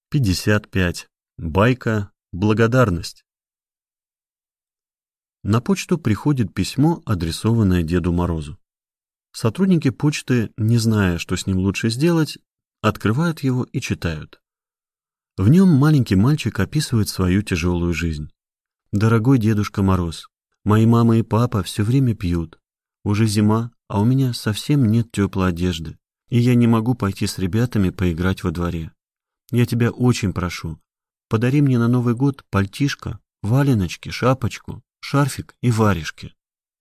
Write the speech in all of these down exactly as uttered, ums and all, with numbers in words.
пятьдесят пять. Байка «Благодарность». На почту приходит письмо, адресованное Деду Морозу. Сотрудники почты, не зная, что с ним лучше сделать, открывают его и читают. В нем маленький мальчик описывает свою тяжелую жизнь. «Дорогой Дедушка Мороз, мои мама и папа все время пьют. Уже зима, а у меня совсем нет теплой одежды, и я не могу пойти с ребятами поиграть во дворе. Я тебя очень прошу, подари мне на Новый год пальтишко, валеночки, шапочку, шарфик и варежки».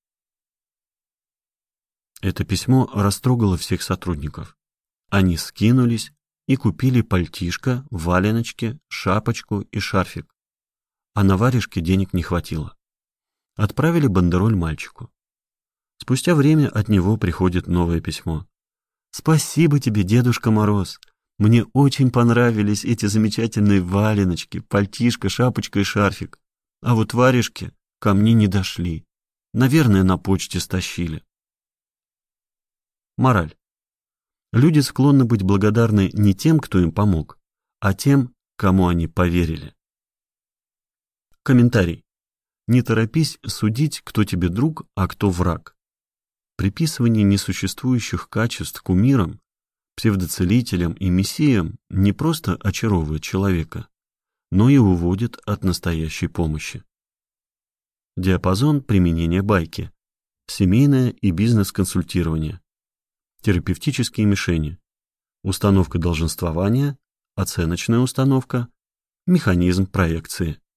Это письмо растрогало всех сотрудников. Они скинулись и купили пальтишко, валеночки, шапочку и шарфик. А на варежке денег не хватило. Отправили бандероль мальчику. Спустя время от него приходит новое письмо. «Спасибо тебе, Дедушка Мороз. Мне очень понравились эти замечательные валеночки, пальтишко, шапочка и шарфик. А вот варежки ко мне не дошли. Наверное, на почте стащили». Мораль. Люди склонны быть благодарны не тем, кто им помог, а тем, кому они поверили. Комментарий. Не торопись судить, кто тебе друг, а кто враг. Приписывание несуществующих качеств кумирам, псевдоцелителям и мессиям не просто очаровывает человека, но и уводит от настоящей помощи. Диапазон применения байки. Семейное и бизнес-консультирование. Терапевтические мишени. Установка долженствования, оценочная установка, механизм проекции.